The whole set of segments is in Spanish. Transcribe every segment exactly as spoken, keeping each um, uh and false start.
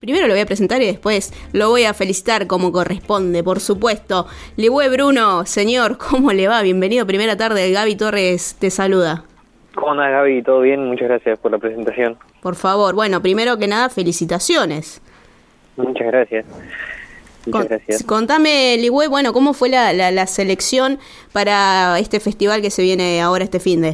Primero lo voy a presentar y después lo voy a felicitar como corresponde, por supuesto. Ligüe Bruno, señor, ¿cómo le va? Bienvenido, primera tarde. Gaby Torres te saluda. ¿Cómo andás, Gaby? ¿Todo bien? Muchas gracias por la presentación. Por favor, bueno, primero que nada, felicitaciones. Muchas gracias. Muchas Con, gracias. Contame, Ligüe, bueno, ¿cómo fue la, la, la selección para este festival que se viene ahora este finde?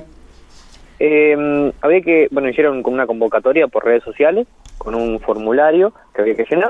Eh, había que, bueno, hicieron como una convocatoria por redes sociales, con un formulario que había que llenar.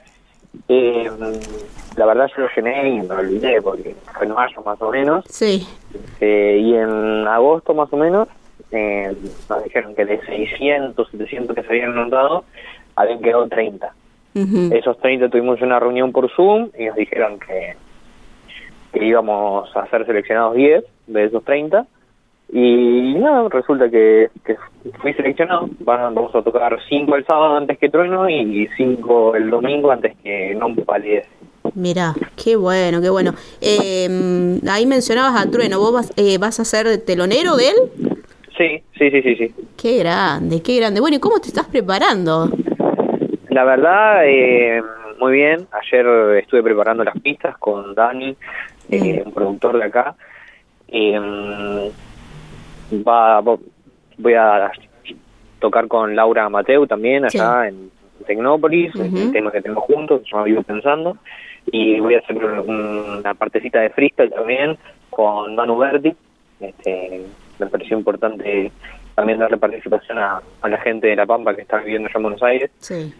Eh, la verdad yo lo llené y me olvidé porque fue en mayo más o menos. Sí. Eh, y en agosto más o menos eh, nos dijeron que de seiscientos, setecientos que se habían anotado, habían quedado treinta. Uh-huh. Esos treinta tuvimos una reunión por Zoom y nos dijeron que, que íbamos a ser seleccionados diez de esos treinta. Y nada, resulta que, que fui seleccionado. Vamos a tocar cinco el sábado antes que Trueno y cinco el domingo antes que No Palidez. Mirá, qué bueno, qué bueno. Eh, ahí mencionabas a Trueno, ¿vos vas, eh, vas a ser telonero de él? Sí, sí, sí, sí, sí. Qué grande, qué grande. Bueno, ¿y cómo te estás preparando? La verdad, eh, muy bien. Ayer estuve preparando las pistas con Dani, eh, mm. un productor de acá. Eh, Va, voy a tocar con Laura Mateu también allá sí. en Tecnópolis, uh-huh. el tema que tengo juntos, yo me vivo pensando, y voy a hacer una partecita de freestyle también con Manu Berti. Este, me pareció importante también darle participación a, a la gente de La Pampa que está viviendo allá en Buenos Aires. Sí.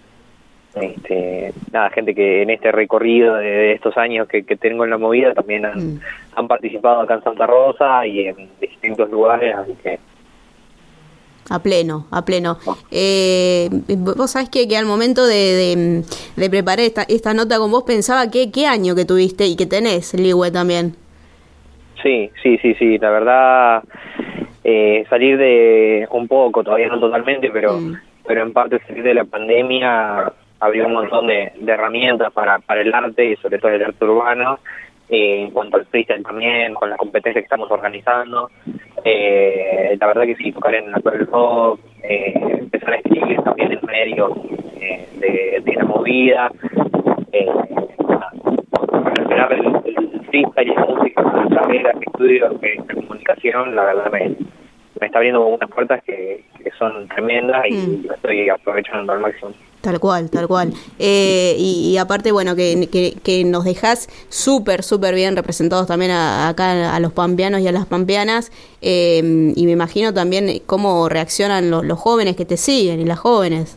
Este, nada, gente que en este recorrido de, de estos años que, que tengo en la movida también han, mm. han participado acá en Santa Rosa y en distintos lugares, así que a pleno, a pleno. Oh. Eh, vos sabés que, que al momento de, de, de preparar esta, esta nota con vos pensaba que qué año que tuviste y que tenés, Ligüe, también. Sí, sí, sí, sí, la verdad eh, salir de un poco, todavía no totalmente, pero mm. pero en parte salir de la pandemia abrió un montón de, de herramientas para, para el arte y sobre todo el arte urbano, eh, en cuanto al freestyle también, con las competencias que estamos organizando. Eh, la verdad que sí, tocar en Natural Rock, eh, empezar a escribir también en medio eh, de, de la movida, eh, relacionar el, el freestyle y la música con la carrera que estudio, que la comunicación, la verdad me, me está abriendo unas puertas que, que son tremendas y mm. lo estoy aprovechando al máximo. Tal cual, tal cual. Eh, y, y aparte, bueno, que, que, que nos dejás súper, súper bien representados también a, acá a los pampeanos y a las pampeanas. Eh, y me imagino también cómo reaccionan los, los jóvenes que te siguen y las jóvenes.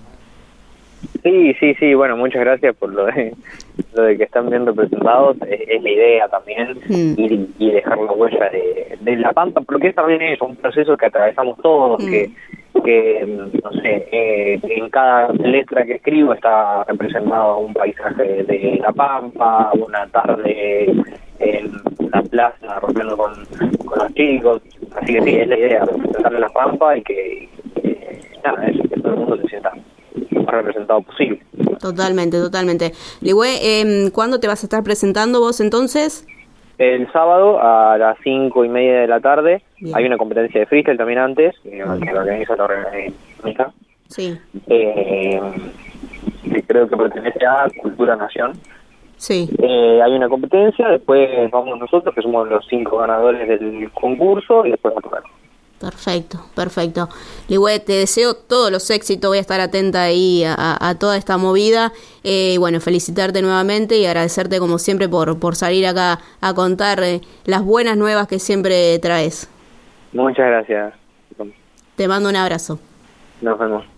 Sí, sí, sí. Bueno, muchas gracias por lo de, lo de que están bien representados. Es, es la idea también, mm. ir y dejar la huella de, de La Pampa, porque también es un proceso que atravesamos todos, mm. que que, no sé, eh, en cada letra que escribo está representado un paisaje de La Pampa, una tarde en la plaza rompiendo con, con los chicos, así que sí, es la idea, representar La Pampa y que, que nada, es, que todo el mundo se sienta lo más representado posible. Totalmente, totalmente. Ligüe, eh, ¿cuándo te vas a estar presentando vos entonces? El sábado a las cinco y media de la tarde. Bien. Hay una competencia de freestyle también antes, que lo organiza la organización. Sí. Eh, que creo que pertenece a Cultura Nación. Sí. Eh, hay una competencia, después vamos nosotros, que somos los cinco ganadores del concurso, y después a tocar. Perfecto, perfecto. Ligüe, te deseo todos los éxitos, voy a estar atenta ahí a, a, a toda esta movida. Eh, y bueno, felicitarte nuevamente y agradecerte como siempre por, por salir acá a contar eh, las buenas nuevas que siempre traes. Muchas gracias. Te mando un abrazo. Nos vemos.